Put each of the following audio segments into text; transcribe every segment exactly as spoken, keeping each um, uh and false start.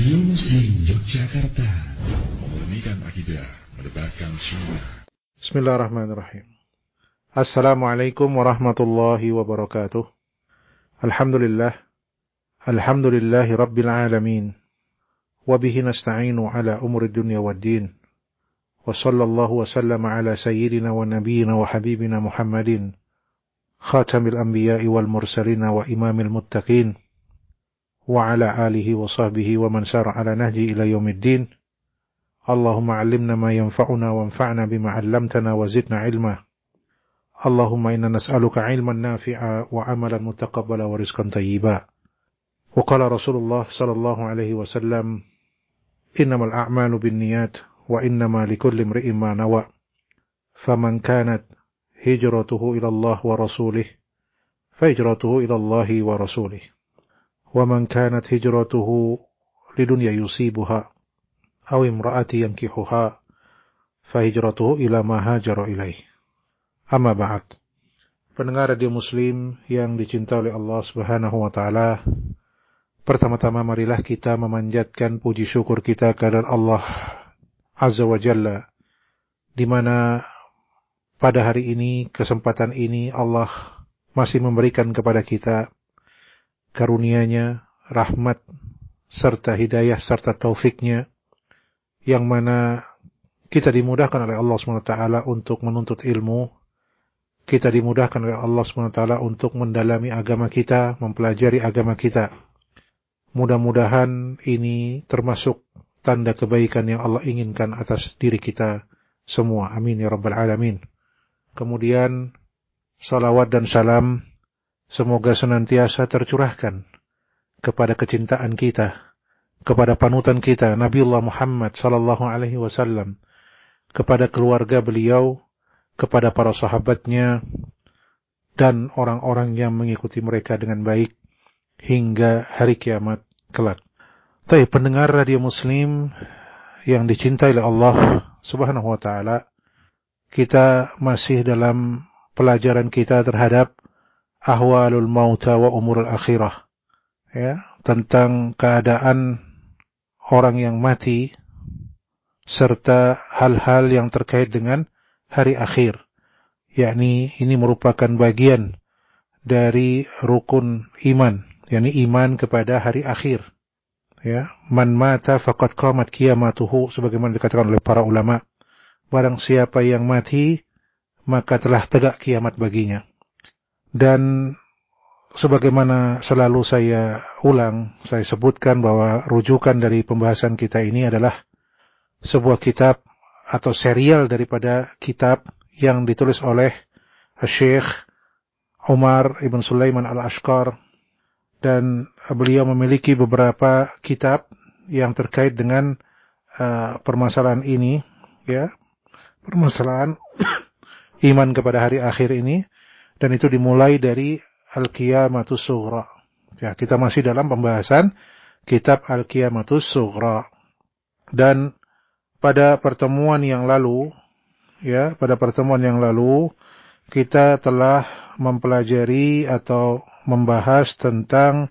Radio Muslim Yogyakarta, memurnikan akidah, menebarkan sunnah. Bismillahirrahmanirrahim. Assalamualaikum warahmatullahi wabarakatuh. Alhamdulillah, alhamdulillahi rabbil alamin. Wabihi nasta'inu ala umuri dunya waddin. Wa sallallahu wa sallama ala sayyidina wa nabiyina wa habibina Muhammadin, khatamil anbiya'i wal mursalina wa imamil muttaqin, wa ala alihi wa sahbihi wa man sara ala nahji ila yaumiddin. Allahumma 'allimna ma yanfa'una wanfa'na bima 'allamtana wa zidna 'ilma. Allahumma inna nas'aluka 'ilman nafi'a wa 'amalan mutaqabbala wa rizqan thayyiba. Wa qala Rasulullah sallallahu alaihi wasallam, innamal a'malu binniyat wa innama likulli imri'in ma nawa. Faman kanat hijratuhu ila Allah wa rasulih, fa hijratuhu ila Allah wa rasulih. وَمَنْ كَانَتْ هِجْرَتُهُ لِدُنْيَا يُصِيبُهَا أَوْ امْرَأَةٍ يَنْكِحُهَا فَهِجْرَتُهُ إِلَى مَا هَاجَرَ إِلَيْهِ. Amma ba'd. Pendengar radio Muslim yang dicintai oleh Allah Subhanahu wa taala, pertama-tama marilah kita memanjatkan puji syukur kita kepada Allah Azza wa Jalla, di mana pada hari ini, kesempatan ini Allah masih memberikan kepada kita karunia-Nya, rahmat, serta hidayah, serta taufiknya, yang mana kita dimudahkan oleh Allah subhanahu wa taala untuk menuntut ilmu, kita dimudahkan oleh Allah subhanahu wa taala untuk mendalami agama kita, mempelajari agama kita. Mudah-mudahan ini termasuk tanda kebaikan yang Allah inginkan atas diri kita semua. Amin ya rabbal alamin. Kemudian salawat dan salam semoga senantiasa tercurahkan kepada kecintaan kita, kepada panutan kita, Nabiullah Muhammad sallallahu alaihi wasallam, kepada keluarga beliau, kepada para sahabatnya, dan orang-orang yang mengikuti mereka dengan baik hingga hari kiamat kelak. Baik, pendengar radio Muslim yang dicintai oleh Allah Subhanahu wa taala, kita masih dalam pelajaran kita terhadap ahwalul mauta wa umurul akhirah, ya, tentang keadaan orang yang mati serta hal-hal yang terkait dengan hari akhir, yakni ini merupakan bagian dari rukun iman, yakni iman kepada hari akhir, ya. Man mata faqad qamat qiyamatuhu, sebagaimana dikatakan oleh para ulama, barang siapa yang mati maka telah tegak kiamat baginya. Dan sebagaimana selalu saya ulang, saya sebutkan bahwa rujukan dari pembahasan kita ini adalah sebuah kitab atau serial daripada kitab yang ditulis oleh Syekh Umar Ibn Sulaiman Al-Ashqar, dan beliau memiliki beberapa kitab yang terkait dengan uh, permasalahan ini, ya, permasalahan iman kepada hari akhir ini. Dan itu dimulai dari Al-Qiyamatus Sughra. Ya, kita masih dalam pembahasan kitab Al-Qiyamatus Sughra. Dan pada pertemuan yang lalu, ya, pada pertemuan yang lalu kita telah mempelajari atau membahas tentang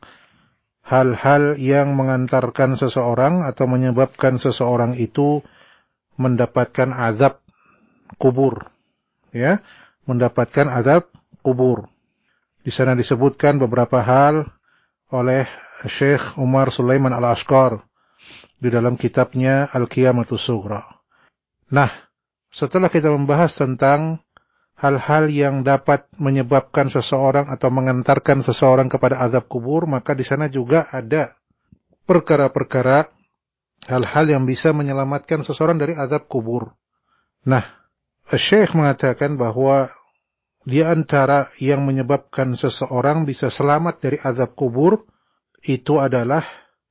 hal-hal yang mengantarkan seseorang atau menyebabkan seseorang itu mendapatkan azab kubur, ya, mendapatkan azab kubur. Di sana disebutkan beberapa hal oleh Syekh Umar Sulaiman Al-Ashqar di dalam kitabnya Al-Qiyamatus Sughra. Nah, setelah kita membahas tentang hal-hal yang dapat menyebabkan seseorang atau mengantarkan seseorang kepada azab kubur, maka di sana juga ada perkara-perkara, hal-hal yang bisa menyelamatkan seseorang dari azab kubur. Nah, Syekh mengatakan bahwa di antara yang menyebabkan seseorang bisa selamat dari azab kubur itu adalah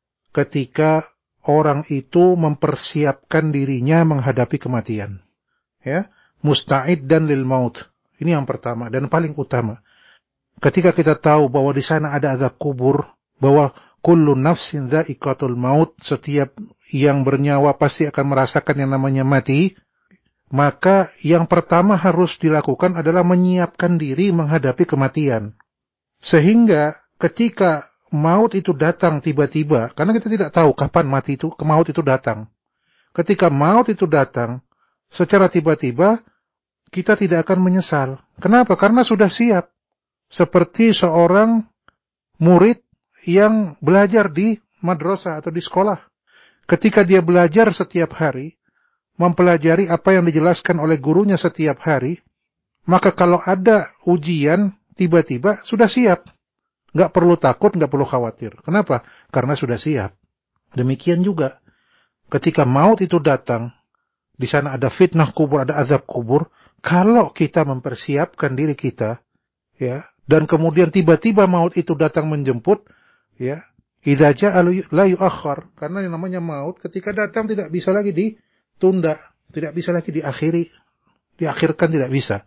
ketika orang itu mempersiapkan dirinya menghadapi kematian, ya, musta'iddan lil maut. Ini yang pertama dan paling utama. Ketika kita tahu bahwa di sana ada azab kubur, bahwa kullu nafsin dha'iqatul maut, setiap yang bernyawa pasti akan merasakan yang namanya mati, maka yang pertama harus dilakukan adalah menyiapkan diri menghadapi kematian. Sehingga ketika maut itu datang tiba-tiba, karena kita tidak tahu kapan mati itu, ke maut itu datang. Ketika maut itu datang secara tiba-tiba, kita tidak akan menyesal. Kenapa? Karena sudah siap. Seperti seorang murid yang belajar di madrasah atau di sekolah. Ketika dia belajar setiap hari, mempelajari apa yang dijelaskan oleh gurunya setiap hari, maka kalau ada ujian, tiba-tiba sudah siap. Nggak perlu takut, nggak perlu khawatir. Kenapa? Karena sudah siap. Demikian juga, ketika maut itu datang, di sana ada fitnah kubur, ada azab kubur. Kalau kita mempersiapkan diri kita, ya, dan kemudian tiba-tiba maut itu datang menjemput, ya, idza jaa la yu'akhkhar. Karena yang namanya maut, ketika datang tidak bisa lagi ditunda, tidak bisa lagi diakhiri, diakhirkan tidak bisa.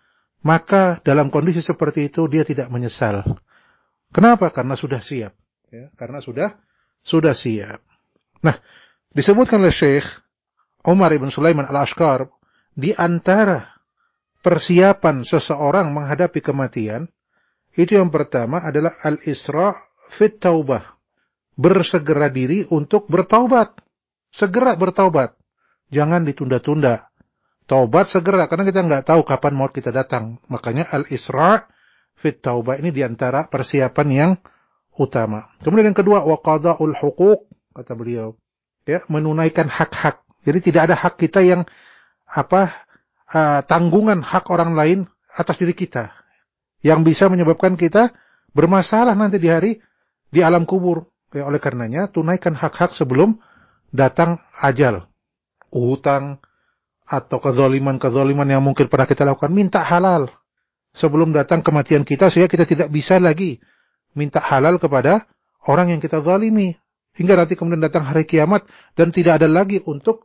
Maka dalam kondisi seperti itu dia tidak menyesal. Kenapa? Karena sudah siap. Ya, karena sudah sudah siap. Nah, disebutkan oleh Syekh Umar ibn Sulaiman al-Ashqar, di antara persiapan seseorang menghadapi kematian, itu yang pertama adalah al-isra' fit taubah. Bersegera diri untuk bertaubat. Segera bertaubat. Jangan ditunda-tunda. Taubat segera, karena kita nggak tahu kapan maut kita datang. Makanya al-isra' fit taubah ini diantara persiapan yang utama. Kemudian yang kedua, wa qada'ul huquq, kata beliau, ya, menunaikan hak-hak. Jadi tidak ada hak kita yang apa uh, tanggungan hak orang lain atas diri kita yang bisa menyebabkan kita bermasalah nanti di hari di alam kubur. Ya, oleh karenanya tunaikan hak-hak sebelum datang ajal. Utang atau kezaliman-kezaliman yang mungkin pernah kita lakukan, minta halal sebelum datang kematian kita, sehingga kita tidak bisa lagi minta halal kepada orang yang kita zalimi. Hingga nanti kemudian datang hari kiamat dan tidak ada lagi untuk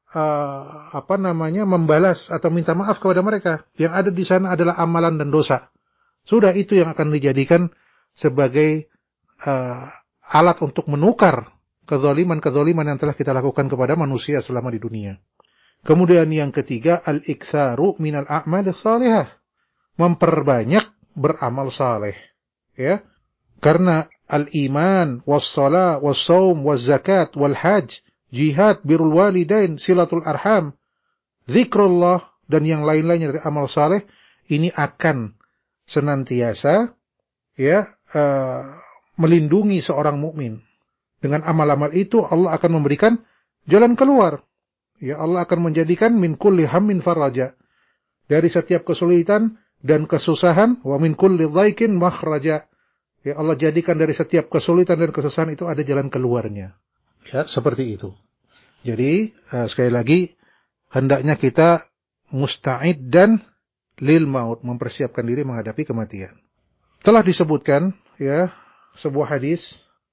uh, apa namanya membalas atau minta maaf kepada mereka. Yang ada di sana adalah amalan dan dosa. Sudah itu yang akan dijadikan sebagai uh, alat untuk menukar kezaliman-kezaliman yang telah kita lakukan kepada manusia selama di dunia. Kemudian yang ketiga, al-iktsaru minal a'malis shalihah. Memperbanyak beramal saleh, ya, karena al-iman, was-shalah, was-shaum, was-zakat, wal-hajj, jihad, birrul walidain, silatul arham, zikrullah, dan yang lain-lainnya dari amal saleh ini akan senantiasa, ya, uh, melindungi seorang mukmin. Dengan amal-amal itu Allah akan memberikan jalan keluar. Ya, Allah akan menjadikan min kulli hammin faraja, dari setiap kesulitan dan kesusahan, wa min kulli dhaikin makhraja. Ya, Allah jadikan dari setiap kesulitan dan kesusahan itu ada jalan keluarnya. Ya, seperti itu. Jadi, uh, sekali lagi, hendaknya kita musta'id dan lil maut, mempersiapkan diri menghadapi kematian. Telah disebutkan, ya, sebuah hadis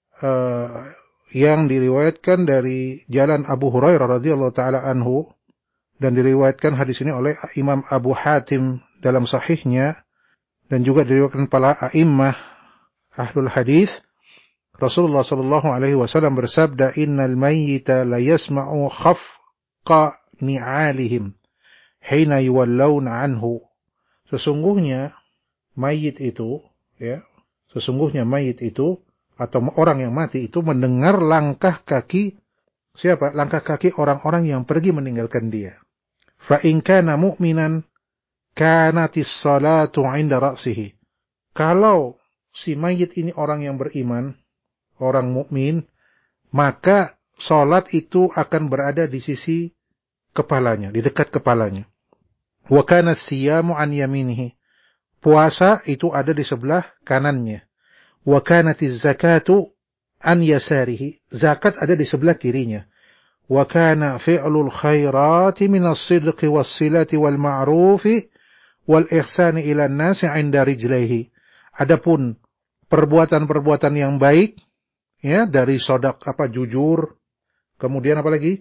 uh, yang diriwayatkan dari jalan Abu Hurairah radhiyallahu taala anhu, dan diriwayatkan hadis ini oleh Imam Abu Hatim dalam sahihnya, dan juga diriwayatkan para a'immah ahlul hadis. Rasulullah sallallahu alaihi wasallam bersabda, innal mayyita la yasma'u khafqa ni'alihim hina yuwallawna anhu. Sesungguhnya mayit itu, ya, sesungguhnya mayit itu atau orang yang mati itu mendengar langkah kaki siapa? Langkah kaki orang-orang yang pergi meninggalkan dia. Fa in kana mu'minan kanatis salatu 'inda ra'sihi. Kalau si mayit ini orang yang beriman, orang mukmin, maka salat itu akan berada di sisi kepalanya, di dekat kepalanya. Wa kana siyamu 'an yaminihi. Puasa itu ada di sebelah kanannya. Wa kanatiz zakatu 'an yasarihi. Zakat ada di sebelah kirinya. Wa kana fi'lul khairati minas sidqi was silati wal ma'rufi wal ihsani ila an-nasi 'inda rijlaihi. Adapun perbuatan-perbuatan yang baik, ya, dari sodak apa jujur, kemudian apa lagi?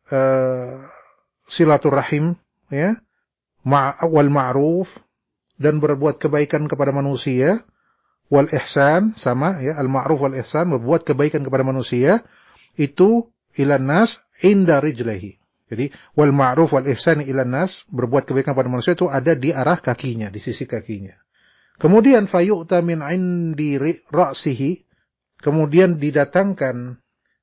Uh, silaturahim, ya, ma wal ma'ruf, dan berbuat kebaikan kepada manusia, wal ihsan, sama, ya, al ma'ruf wal ihsan, berbuat kebaikan kepada manusia, itu ilan nas inda rijlaihi. Jadi wal ma'ruf wal ihsan ilan nas, berbuat kebaikan kepada manusia itu ada di arah kakinya, di sisi kakinya. Kemudian fayu'ta min indi ra'sihi, kemudian didatangkan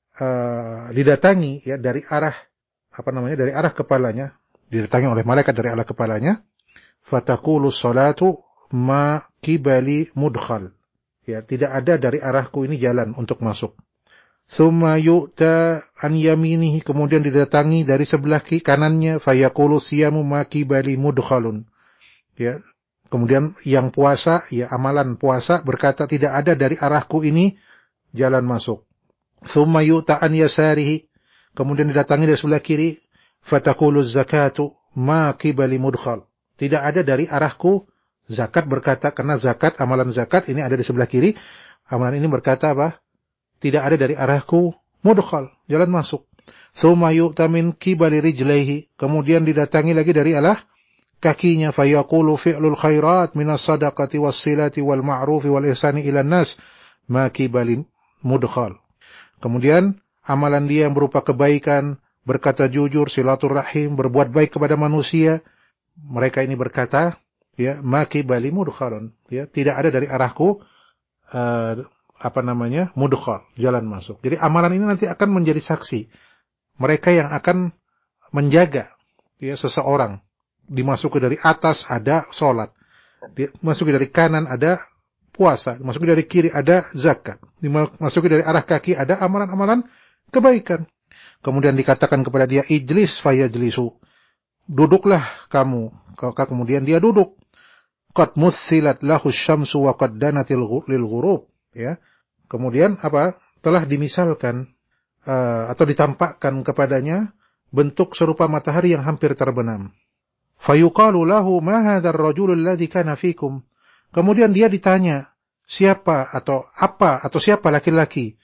uh, didatangi ya dari arah apa namanya dari arah kepalanya, didatangi oleh malaikat dari arah kepalanya, fataqulu sholatu ma qibali mudkhal. Ya, tidak ada dari arahku ini jalan untuk masuk. Tsumma yu'ta an yaminihi, kemudian didatangi dari sebelah kanannya, fayaqulu siyamu ma qibali mudkhalun. Ya, kemudian yang puasa, ya amalan puasa berkata tidak ada dari arahku ini jalan masuk. Tsumma yu'ta an yasarihi, kemudian didatangi dari sebelah kiri, fataqulu zakatu ma qibali mudkhal. Tidak ada dari arahku zakat, berkata karena zakat, amalan zakat ini ada di sebelah kiri. Amalan ini berkata apa? Tidak ada dari arahku mudkhal, jalan masuk. Tsumma yu'ta min qibali rijlaihi, kemudian didatangi lagi dari arah kakinya, fayaqulu fi'lul khairat minas sadaqati was silati wal ma'rufi wal ihsani ilan nas ma qibali mudkhal. Kemudian amalan dia yang berupa kebaikan, berkata jujur, silaturahim, berbuat baik kepada manusia, mereka ini berkata, ya, maki bali mudkhalun, ya, tidak ada dari arahku uh, apa namanya mudkhal, jalan masuk. Jadi amalan ini nanti akan menjadi saksi mereka yang akan menjaga ya seseorang. Dimasuki dari atas ada sholat, dimasuki dari kanan ada puasa, dimasuki dari kiri ada zakat, dimasuki dari arah kaki ada amalan-amalan kebaikan. Kemudian dikatakan kepada dia, ijlis fayajlisu, duduklah kamu, kemudian dia duduk. Qad mutsilat lahu syamsu wa qad danatil lil ghurub, ya. Kemudian apa? Telah dimisalkan uh, atau ditampakkan kepadanya bentuk serupa matahari yang hampir terbenam. Fayuqalu lahu ma hadzal rajul alladhi kana fikum. Kemudian dia ditanya, siapa atau apa atau siapa laki-laki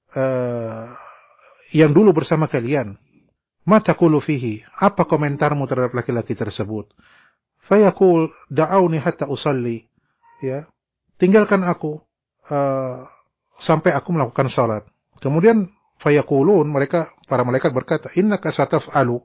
uh, yang dulu bersama kalian? Ma taqulu fihi? Apa komentarmu terhadap laki-laki tersebut? Fayaqul da'auni hatta usalli, ya, tinggalkan aku uh, sampai aku melakukan salat. Kemudian fayaqulun, mereka para malaikat berkata, innaka sataf'alu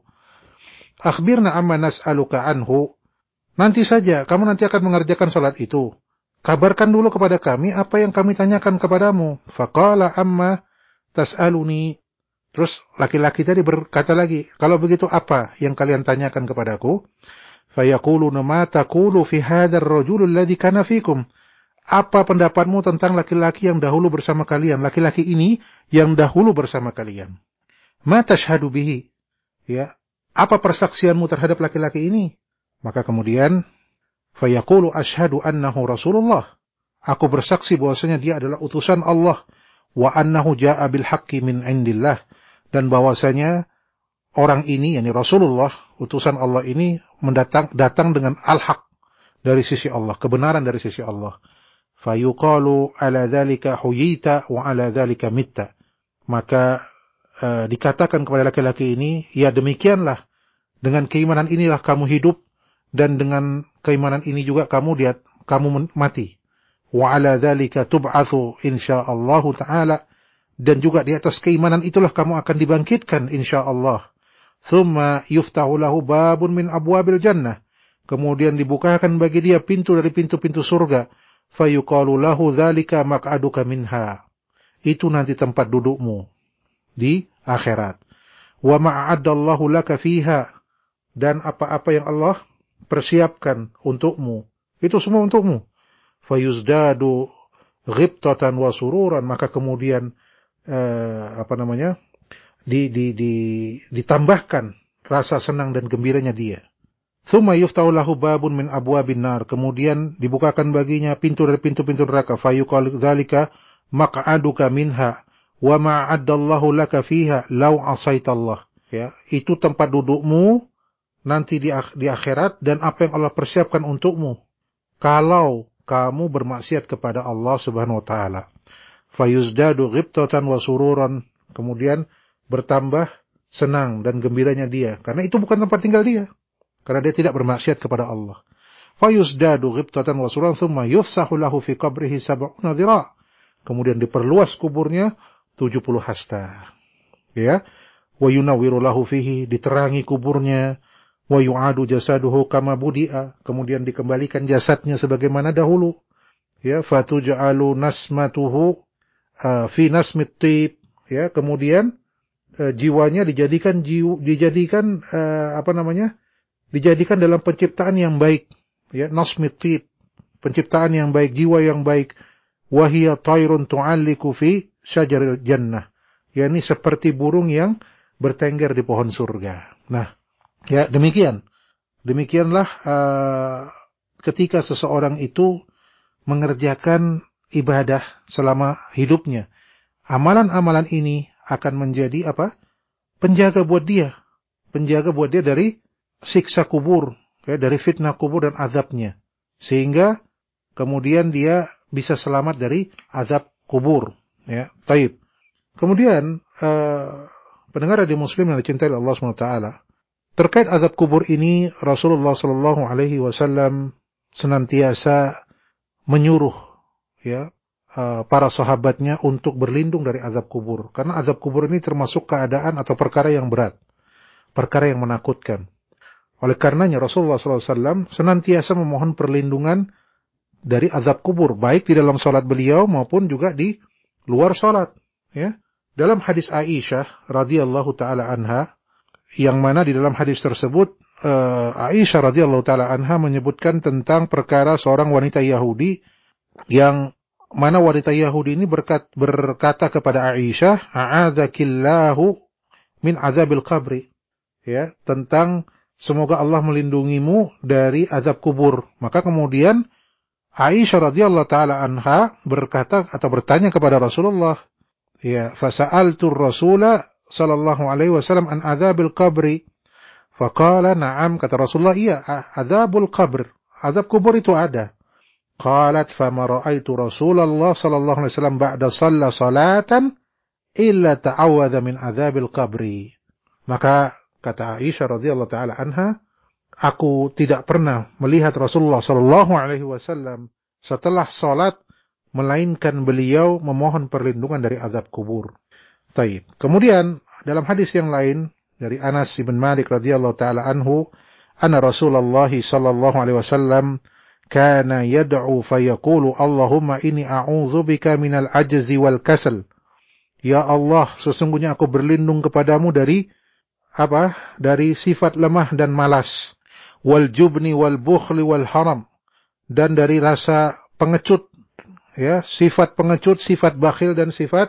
akhbirna amma nas'aluka anhu. Nanti saja kamu nanti akan mengerjakan salat itu, kabarkan dulu kepada kami apa yang kami tanyakan kepadamu. Faqala amma tas'aluni. Terus laki-laki tadi berkata lagi, kalau begitu apa yang kalian tanyakan kepadaku? Fayaquluna ma taqulu fi hadzal rajul alladhi kana fikum. Apa pendapatmu tentang laki-laki yang dahulu bersama kalian? Laki-laki ini yang dahulu bersama kalian. Ma tashhadu bihi? Ya, apa persaksianmu terhadap laki-laki ini? Maka kemudian fayaqulu asyhadu annahu Rasulullah. Aku bersaksi bahwasanya dia adalah utusan Allah, wa annahu jaa'a bil haqqi min indillah, dan bahwasanya orang ini, yakni Rasulullah, utusan Allah ini mendatang datang dengan al-haq dari sisi Allah, kebenaran dari sisi Allah. Fayuqalu ala dzalika huyita wa ala dzalika mitta. Maka uh, dikatakan kepada laki-laki ini, ya demikianlah, dengan keimanan inilah kamu hidup, dan dengan keimanan ini juga kamu dia kamu mati. Wa ala dzalika tub'atsu insyaallah taala, dan juga di atas keimanan itulah kamu akan dibangkitkan insyaallah. Thumma yuftahu lahu babun min abwabil jannah. Kemudian dibukakan bagi dia pintu dari pintu-pintu surga. Fayuqalu lahu dzalika maq'aduka minha. Itu nanti tempat dudukmu di akhirat. Wa ma'addallahu laka fiha. Dan apa-apa yang Allah persiapkan untukmu, itu semua untukmu. Fayuzdadu ghibtatan wa sururan. Maka kemudian eh, apa namanya? Di, di, di, ditambahkan rasa senang dan gembiranya dia. Tsumma yuftahu lahu babun min abwabin nar. Kemudian dibukakan baginya pintu dari pintu-pintu neraka. Fayuqalu dzalika maq'aduka minha wa ma 'addallahu laka fiha law 'asaitallah. Ya, itu tempat dudukmu nanti di, di akhirat, dan apa yang Allah persiapkan untukmu kalau kamu bermaksiat kepada Allah Subhanahu wa taala. Fayuzdadu ghibtatan wa sururan. Kemudian bertambah senang dan gembiranya dia, karena itu bukan tempat tinggal dia, karena dia tidak bermaksiat kepada Allah. Fayuzdadu ghibtatan wa sururan thumma yufsahu lahu fi qabrihi sab'una dhira'. Kemudian diperluas kuburnya tujuh puluh hasta. Ya, wa yunawwiru lahu fihi, diterangi kuburnya, wa yu'adu jasaduhu kama budi'a, kemudian dikembalikan jasadnya sebagaimana dahulu. Ya, fatuj'alu nasmatuhu uh, fi nasmit tib, ya, kemudian uh, jiwanya dijadikan jiw, dijadikan uh, apa namanya? dijadikan dalam penciptaan yang baik, ya, nasmit tib, penciptaan yang baik, jiwa yang baik. Wa hiya tayrun tu'alliku fi syajaril jannah, yakni seperti burung yang bertengger di pohon surga. Nah, ya, demikian. Demikianlah uh, ketika seseorang itu mengerjakan ibadah selama hidupnya, amalan-amalan ini akan menjadi apa? Penjaga buat dia, penjaga buat dia dari siksa kubur, ya, dari fitnah kubur dan azabnya, sehingga kemudian dia bisa selamat dari azab kubur, ya. Taib. Kemudian uh, pendengar di Muslim yang dicintai Allah subhanahu wa taala, terkait azab kubur ini Rasulullah sallallahu alaihi wasallam senantiasa menyuruh, ya, uh, para sahabatnya untuk berlindung dari azab kubur, karena azab kubur ini termasuk keadaan atau perkara yang berat, perkara yang menakutkan. Oleh karenanya Rasulullah sallallahu alaihi wasallam senantiasa memohon perlindungan dari azab kubur, baik di dalam salat beliau maupun juga di luar salat, ya. Dalam hadis Aisyah radhiyallahu taala anha, yang mana di dalam hadis tersebut uh, Aisyah radhiyallahu taala anha menyebutkan tentang perkara seorang wanita Yahudi, yang mana wanita Yahudi ini berkat, berkata kepada Aisyah, "A'adzakillahu min azabil qabri." Ya, tentang semoga Allah melindungimu dari azab kubur. Maka kemudian Aisyah radhiyallahu taala anha berkata atau bertanya kepada Rasulullah, ya, fasa'altu Rasula sallallahu alaihi wasallam an adzabil qabri. Faqala na'am, kata Rasulullah, iya, adzabul qabr, azab kubur itu ada. Qalat fama ra'aitu Rasulullah sallallahu alaihi wasallam ba'da shalla salatan illa ta'awadza min adzabil qabri. Maka kata Aisyah radhiyallahu taala anha, aku tidak pernah melihat Rasulullah sallallahu alaihi wasallam setelah salat melainkan beliau memohon perlindungan dari azab kubur. Taib. Kemudian dalam hadis yang lain dari Anas bin Malik radhiyallahu taala anhu, anna Rasulullah sallallahu alaihi wasallam kana yad'u fayaqulu Allahumma inni a'udzubika minal ajzi wal kasal. Ya Allah, sesungguhnya aku berlindung kepadamu dari apa? Dari sifat lemah dan malas. Wal jubni wal bukhli wal haram, dan dari rasa pengecut, ya, sifat pengecut, sifat bakhil dan sifat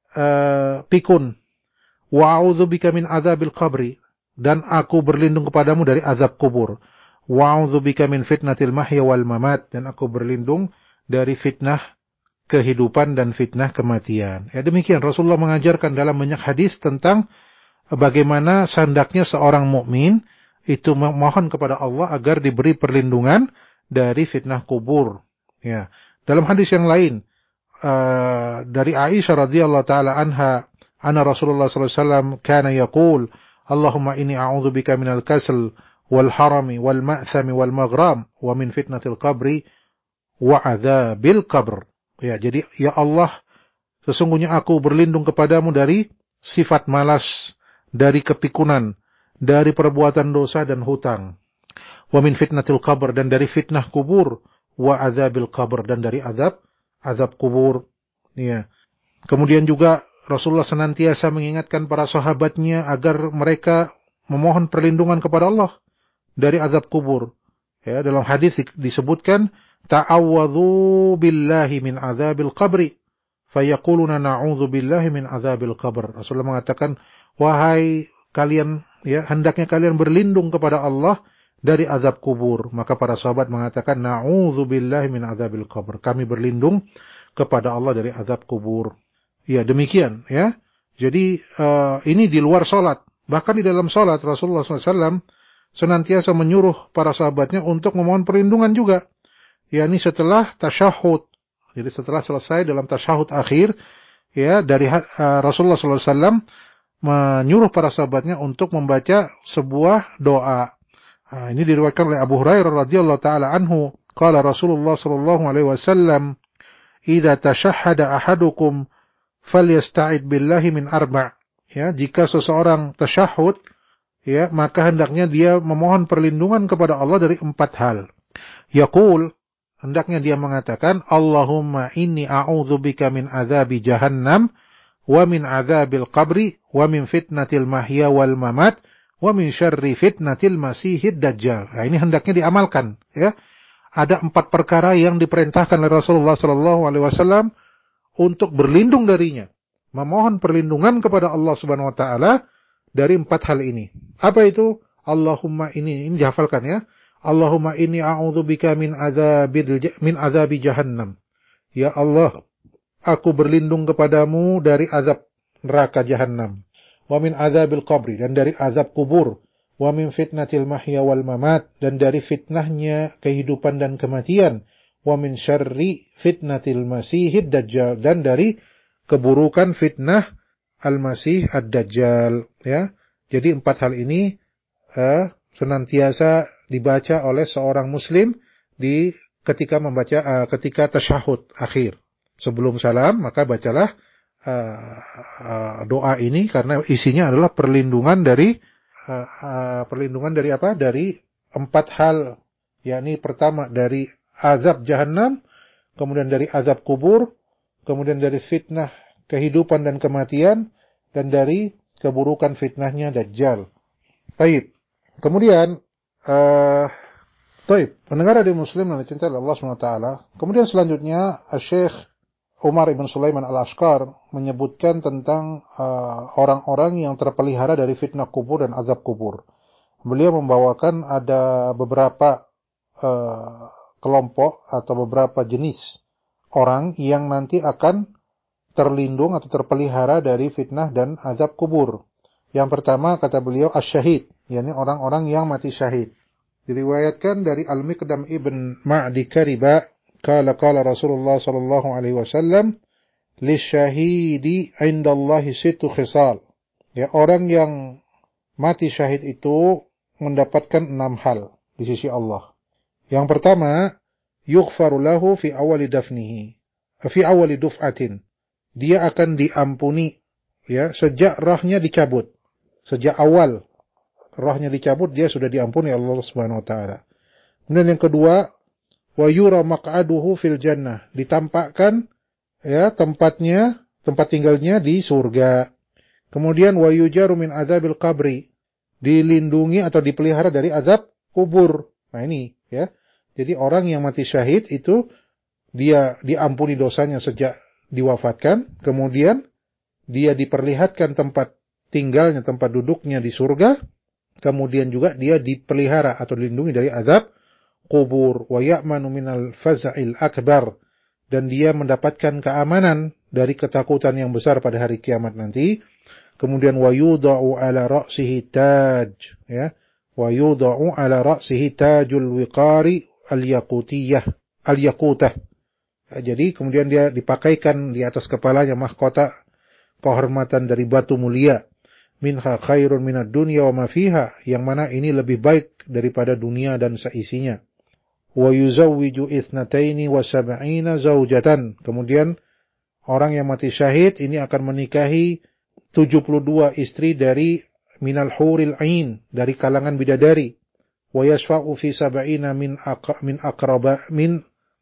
uh, pikun. Wa a'udzubika min adzabil qabri, dan aku berlindung kepadamu dari azab kubur. Wa a'udzubika min fitnatil mahya wal mamat, dan aku berlindung dari fitnah kehidupan dan fitnah kematian. Ya, demikian Rasulullah mengajarkan dalam banyak hadis tentang bagaimana sandaknya seorang mukmin itu memohon kepada Allah agar diberi perlindungan dari fitnah kubur. Ya. Dalam hadis yang lain uh, dari Aisyah radhiyallahu taala anha, anna Rasulullah sallallahu alaihi wasallam kana yaqul, Allahumma inni a'udzubika minal kasal wal harami wal ma'thami wal maghram wa min fitnatil qabri wa adzabil qabr. Ya, jadi ya Allah, sesungguhnya aku berlindung kepadamu dari sifat malas, dari kepikunan, dari perbuatan dosa dan hutang. Wa min fitnatil qabr, dan dari fitnah kubur. Wa adzabil qabr, dan dari azab azab kubur. Ya. Kemudian juga Rasulullah senantiasa mengingatkan para sahabatnya agar mereka memohon perlindungan kepada Allah dari azab kubur. Ya, dalam hadis disebutkan, ta'awwadhu billahi min azabil qabri fayaquluna na'udzu billahi min azabil qabr. Rasulullah mengatakan, wahai kalian, ya, hendaknya kalian berlindung kepada Allah dari azab kubur. Maka para sahabat mengatakan, na'udzubillahi min azabil qabr. Kami berlindung kepada Allah dari azab kubur. Ya, demikian, ya. Jadi uh, ini di luar salat. Bahkan di dalam salat Rasulullah shallallahu alaihi wasallam senantiasa menyuruh para sahabatnya untuk memohon perlindungan juga. yakni setelah tasyahud. Jadi setelah selesai dalam tasyahud akhir, ya, dari uh, Rasulullah shallallahu alaihi wasallam menyuruh para sahabatnya untuk membaca sebuah doa. Nah, ini diriwayatkan oleh Abu Hurairah radhiyallahu taala anhu, qala Rasulullah sallallahu alaihi wasallam, "Idza tashahhada ahadukum falyasta'id billahi min arba'." Ya, jika seseorang tasyahud, ya, maka hendaknya dia memohon perlindungan kepada Allah dari empat hal. Yaqul, hendaknya dia mengatakan Allahumma inni a'udzubika min adzabi jahannam wa min adzabil qabri wa min fitnatil mahya wal mamat wa min syarri fitnatil masihid dajjal. Nah, ini hendaknya diamalkan, ya. Ada empat perkara yang diperintahkan oleh Rasulullah sallallahu alaihi wasallam untuk berlindung darinya, memohon perlindungan kepada Allah Subhanahu wa taala dari empat hal ini. Apa itu? Allahumma ini, ini dihafalkan ya. Allahumma inni a'udzubika min adzabil min adzabi jahannam. Ya Allah, aku berlindung kepadamu dari azab neraka jahannam. Wa min adzabil qabri, dan dari azab kubur. Wa min fitnatil mahya wal mamat, dan dari fitnahnya kehidupan dan kematian. Wa min syarri fitnatil masihid dajjal, dan dari keburukan fitnah al-masih ad-dajjal, ya. Jadi empat hal ini eh, senantiasa dibaca oleh seorang muslim di ketika membaca uh, ketika tasyahud akhir. Sebelum salam maka bacalah uh, uh, doa ini karena isinya adalah perlindungan dari uh, uh, perlindungan dari apa? Dari empat hal, yakni pertama dari azab jahannam, kemudian dari azab kubur, kemudian dari fitnah kehidupan dan kematian, dan dari keburukan fitnahnya dajjal. Baik. Kemudian uh, Taib, pendengar radio Muslim yang dicintai oleh Allah subhanahu wa taala. Kemudian selanjutnya Syekh Umar ibn Sulaiman al-Ashqar menyebutkan tentang uh, orang-orang yang terpelihara dari fitnah kubur dan azab kubur. Beliau membawakan ada beberapa uh, kelompok atau beberapa jenis orang yang nanti akan terlindung atau terpelihara dari fitnah dan azab kubur. Yang pertama kata beliau asyahid, yakni orang-orang yang mati syahid. Diriwayatkan dari Al-Miqdam ibn Ma'di Kariba, kala kala Rasulullah sallallahu alaihi wasallam, lisyahidi indallahi situ khisal. Ya, orang yang mati syahid itu mendapatkan enam hal di sisi Allah. Yang pertama, yughfaru lahu fi awali dafnihi, fi awali duf'atin. Dia akan diampuni ya sejak rohnya dicabut. Sejak awal rohnya dicabut, dia sudah diampuni Allah Subhanahu wa taala. Kemudian yang kedua, wa yura maq'aduhu fil jannah, ditampakkan ya tempatnya, tempat tinggalnya di surga. Kemudian wa yujaru min adzabil qabri, dilindungi atau dipelihara dari azab kubur. Nah ini ya. Jadi orang yang mati syahid itu dia diampuni dosanya sejak diwafatkan, kemudian dia diperlihatkan tempat tinggalnya, tempat duduknya di surga. Kemudian juga dia dipelihara atau dilindungi dari azab kubur. Wa ya'manu minal faza'il akbar, dan dia mendapatkan keamanan dari ketakutan yang besar pada hari kiamat nanti. Kemudian wa yudha'u ala ra'sihi taj, ya. Wa yudha'u ala ra'sihi tajul wiqari al-yaqutiyah, al-yaqutah. Jadi kemudian dia dipakaikan di atas kepalanya mahkota kehormatan dari batu mulia. Minha khairun minad dunya wa ma fiha, yang mana ini lebih baik daripada dunia dan seisinya. Wa yuzawwiju ithnataini wa sab'ina zawjatan. Kemudian orang yang mati syahid ini akan menikahi tujuh puluh dua istri dari minal huril ain, dari kalangan bidadari. Wa yashfa'u fi sab'ina min aq min aqraba min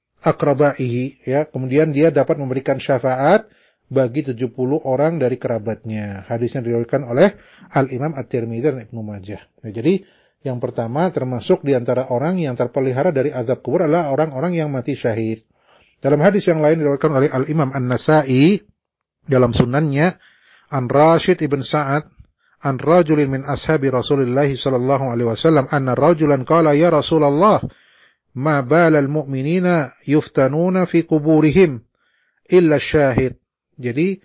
aqrabaihi, ya. Kemudian dia dapat memberikan syafaat bagi tujuh puluh orang dari kerabatnya. Hadisnya diriwayatkan oleh Al-Imam At-Tirmidzi dan Ibnu Majah. Nah, jadi yang pertama termasuk di antara orang yang terpelihara dari azab kubur adalah orang-orang yang mati syahid. Dalam hadis yang lain diriwayatkan oleh Al-Imam An-Nasa'i dalam sunannya, An Rashid ibn Sa'ad an rajulin min ashabi Rasulillah sallallahu alaihi wasallam anna rajulan qala ya Rasulullah ma balal mu'minina yuftanuna fi kuburihim illa syahid. Jadi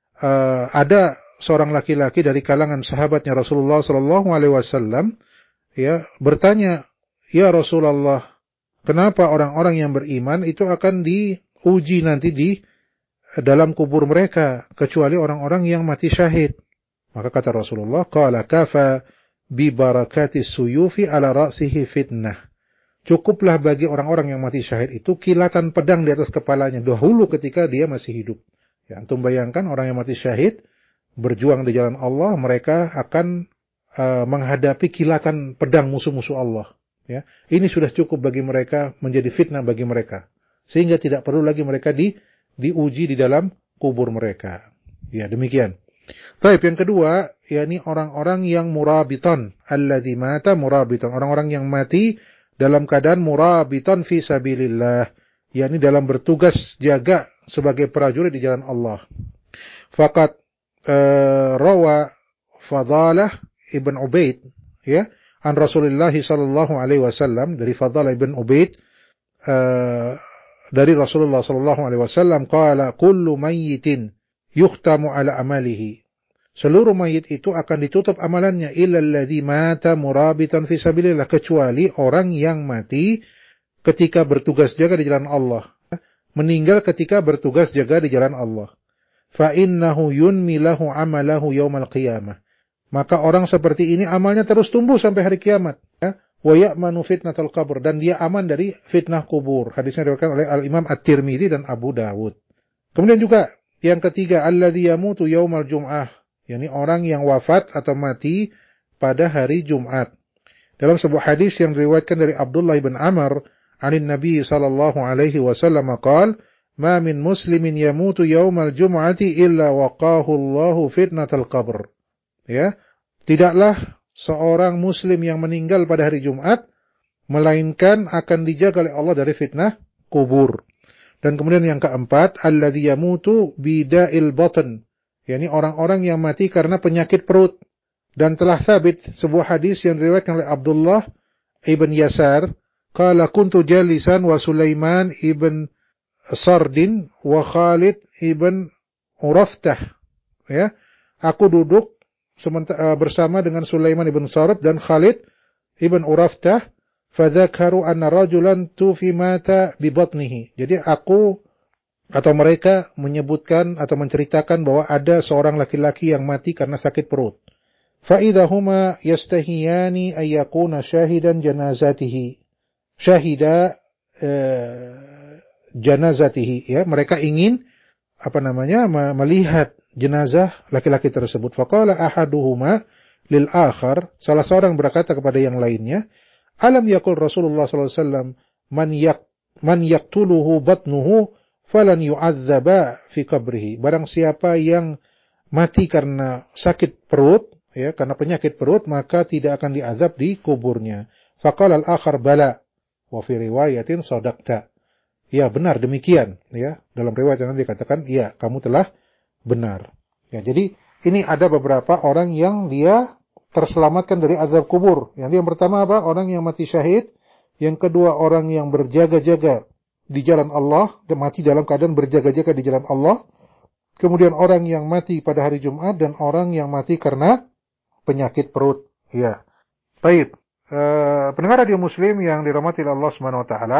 uh, ada seorang laki-laki dari kalangan sahabatnya Rasulullah sallallahu alaihi wasallam ya bertanya, "Ya Rasulullah, kenapa orang-orang yang beriman itu akan diuji nanti di dalam kubur mereka kecuali orang-orang yang mati syahid?" Maka kata Rasulullah, "Qala kafa bi barakatis suyufi ala ra'sihi fitnah." Cukuplah bagi orang-orang yang mati syahid itu kilatan pedang di atas kepalanya dahulu ketika dia masih hidup. Ya, antum bayangkan orang yang mati syahid berjuang di jalan Allah, mereka akan uh, menghadapi kilatan pedang musuh-musuh Allah. Ya, ini sudah cukup bagi mereka, menjadi fitnah bagi mereka, sehingga tidak perlu lagi mereka di diuji di dalam kubur mereka. Ya, demikian. Baik, yang kedua, yakni orang-orang yang murabiton, alladzi mata murabiton, orang-orang yang mati dalam keadaan murabiton fi sabilillah, yakni dalam bertugas jaga sebagai prajurit di jalan Allah. Faqad uh, rawa Fadalah ibn Ubaid, ya, an Rasulullah sallallahu alaihi wasallam, dari Fadalah ibn Ubaid uh, dari Rasulullah sallallahu alaihi wasallam, qala kullu mayyitin yukhtamu ala amalihi, seluruh mayit itu akan ditutup amalannya, illa alladhi mata murabitan fi sabilillah, kecuali orang yang mati ketika bertugas jaga di jalan Allah, meninggal ketika bertugas jaga di jalan Allah. Fa innahu yunmi lahu amalahu yaumal qiyamah, maka orang seperti ini amalnya terus tumbuh sampai hari kiamat, ya. Wa ya'manu fitnatal qabr, dan dia aman dari fitnah kubur. Hadisnya diriwayatkan oleh Al-Imam At-Tirmidzi dan Abu Dawud. Kemudian juga yang ketiga, alladzi yamutu yaumal jum'ah, yakni orang yang wafat atau mati pada hari Jumat. Dalam sebuah hadis yang diriwayatkan dari Abdullah bin Amr anin Nabi sallallahu alaihi wasallam qala, ma min muslimin yamutu yaumal jum'ati illa waqahu Allahu fitnatal qabr. Ya, tidaklah seorang muslim yang meninggal pada hari Jumat melainkan akan dijaga oleh Allah dari fitnah kubur. Dan kemudian yang keempat, alladzi yamutu bida'il batn, yakni orang-orang yang mati karena penyakit perut. Dan telah sabit sebuah hadis yang diriwayatkan oleh Abdullah ibn Yasar, qala kuntu jalisan wa Sulaiman ibn Sardin wa Khalid ibn Uraftah. Ya, aku duduk bersama dengan Sulaiman ibn Sard dan Khalid ibn Uraftah, fadzakaru anna rajulan tufi mata bi batnihi. Jadi aku atau mereka menyebutkan atau menceritakan bahwa ada seorang laki-laki yang mati karena sakit perut. Fa idahuma yastahiyani ay yakuna syahidan janazatihi. Syahida eh, janazatihi, ya, mereka ingin apa namanya melihat jenazah laki-laki tersebut. Faqala ahaduhuma lil akhar, salah seorang berkata kepada yang lainnya, alam yaqul Rasulullah sallallahu alaihi wasallam man yak man yaqtuluhu batnuhu falan yu'adzaba fi qabrihi, barang siapa yang mati karena sakit perut, ya, karena penyakit perut, maka tidak akan diazab di kuburnya. Faqala al akhar bala wa fi riwayatin sadaqta, ya, benar demikian, ya, dalam riwayat yang dikatakan, ya, kamu telah benar. Ya, jadi ini ada beberapa orang yang dia terselamatkan dari azab kubur. Yang yang pertama apa? Orang yang mati syahid. Yang kedua, orang yang berjaga-jaga di jalan Allah, dan mati dalam keadaan berjaga-jaga di jalan Allah. Kemudian orang yang mati pada hari Jumat, dan orang yang mati karena penyakit perut. Ya. Baik. E, pendengar radio Muslim yang dirahmati Allah Subhanahu wa taala,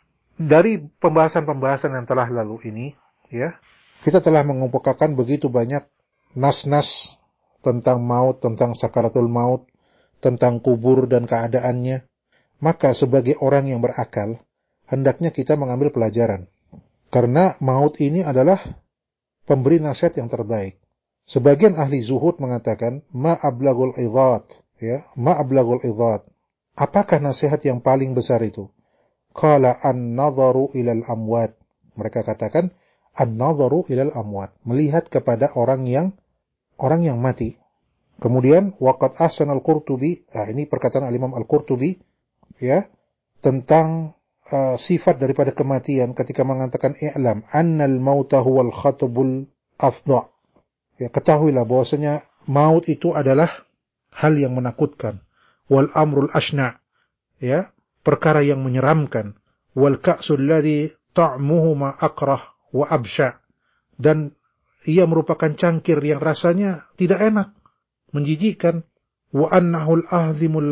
dari pembahasan-pembahasan yang telah lalu ini, ya, kita telah mengumpulkan begitu banyak nas-nas tentang maut, tentang sakaratul maut, tentang kubur dan keadaannya. Maka sebagai orang yang berakal, hendaknya kita mengambil pelajaran. Karena maut ini adalah pemberi nasihat yang terbaik. Sebagian ahli zuhud mengatakan, ma ablagul idhat, ya, ma ablagul idhat. Apakah nasihat yang paling besar itu? Qala an-nadharu ilal amwat. Mereka katakan, an-nadharu ilal amwat, melihat kepada orang yang orang yang mati. Kemudian waqad ahsan al-Qurtubi, nah ini perkataan al-Imam al-Qurtubi, ya, tentang uh, sifat daripada kematian ketika mengatakan i'lam annal mauta huwal khatbul afdha. Ya, ketahuilah bahwasanya maut itu adalah hal yang menakutkan, wal amrul ashna, ya, perkara yang menyeramkan, wal ka'sul ladzi ta'muhu ma akrah wa absha, dan ia merupakan cangkir yang rasanya tidak enak, menjijikkan, wa annahul ahzimul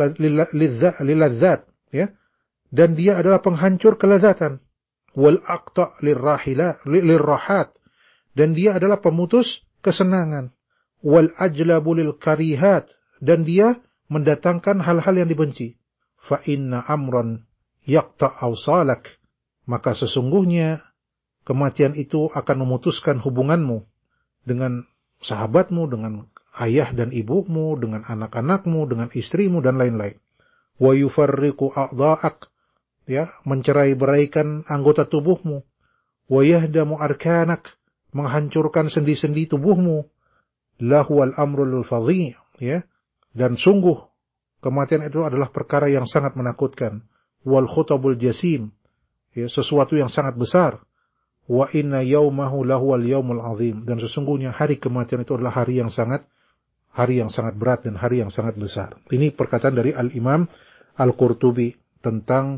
liladzat, ya, dan dia adalah penghancur kelezatan, wal aqta lirrahila lirrahat, dan dia adalah pemutus kesenangan, wal ajlabu lil karihat, dan dia mendatangkan hal-hal yang dibenci. Fa inna amran yaqta awsalak, maka sesungguhnya kematian itu akan memutuskan hubunganmu dengan sahabatmu, dengan ayah dan ibumu, dengan anak-anakmu, dengan istrimu, dan lain-lain. wa yufarriqu a'dha'ak, ya, mencerai-beraikan anggota tubuhmu, wa yahdamu arkanak, menghancurkan sendi-sendi tubuhmu, lahu al-amrul fadhi', ya, dan sungguh kematian itu adalah perkara yang sangat menakutkan, wal khutabul jasim, ya, sesuatu yang sangat besar, wa inna yaumahu lahu al yaumul azim, dan sesungguhnya hari kematian itu adalah hari yang sangat hari yang sangat berat dan hari yang sangat besar. Ini perkataan dari Al-Imam Al-Qurtubi tentang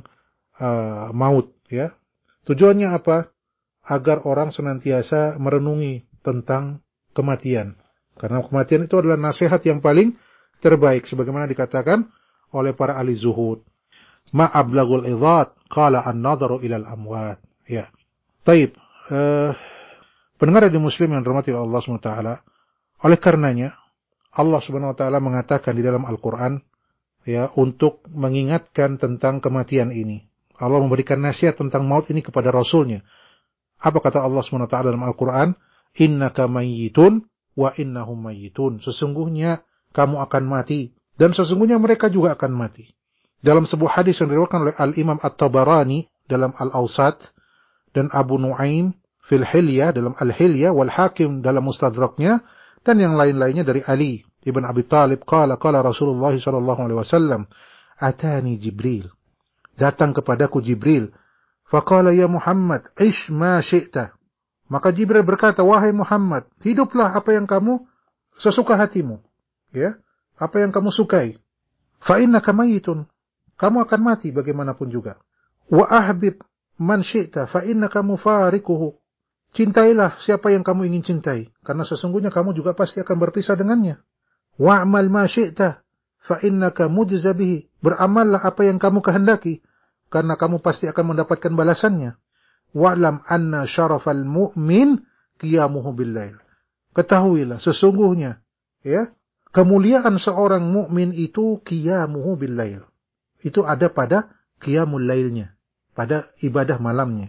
uh, maut, ya. Tujuannya apa? Agar orang senantiasa merenungi tentang kematian. Karena kematian itu adalah nasihat yang paling terbaik, sebagaimana dikatakan oleh para ahli zuhud. Ma'ablagul idhat, qala an-nadharu ilal amwat. Ya. Taib. Uh, pendengar di Muslim yang dirahmati Allah subhanahu wa taala, oleh karenanya Allah subhanahu wa taala mengatakan di dalam Al-Quran, ya, untuk mengingatkan tentang kematian ini. Allah memberikan nasihat tentang maut ini kepada Rasulnya. Apa kata Allah subhanahu wa taala dalam Al-Quran? Innaka mayyitun wa innahum mayyitun. Sesungguhnya kamu akan mati dan sesungguhnya mereka juga akan mati. Dalam sebuah hadis yang diriwayatkan oleh Al-Imam At-Tabarani dalam Al-Awsat dan Abu Nu'aim fil Hilyah dalam Al-Hilyah wal Hakim dalam Mustadraknya, dan yang lain-lainnya dari Ali ibn Abi Talib, qala qala Rasulullah sallallahu alaihi wasallam, atani Jibril, datang kepadaku Jibril, faqala ya Muhammad, ish ma syi'ta, maka Jibril berkata, wahai Muhammad, hiduplah apa yang kamu sesuka hatimu, ya, apa yang kamu sukai, fa innaka mayyitun, kamu akan mati bagaimanapun juga, wa ahbib man syi'ta fa innaka mufariquhu, cintailah siapa yang kamu ingin cintai, karena sesungguhnya kamu juga pasti akan berpisah dengannya. Wa'mal ma syi'ta fa innaka mujza bihi, beramallah apa yang kamu kehendaki, karena kamu pasti akan mendapatkan balasannya. Wa'lam anna syarafal mu'min qiyamuhu bil-lail, ketahuilah sesungguhnya, ya, kemuliaan seorang mukmin itu qiyamuhu bil-lail, itu ada pada qiyamul lailnya, pada ibadah malamnya.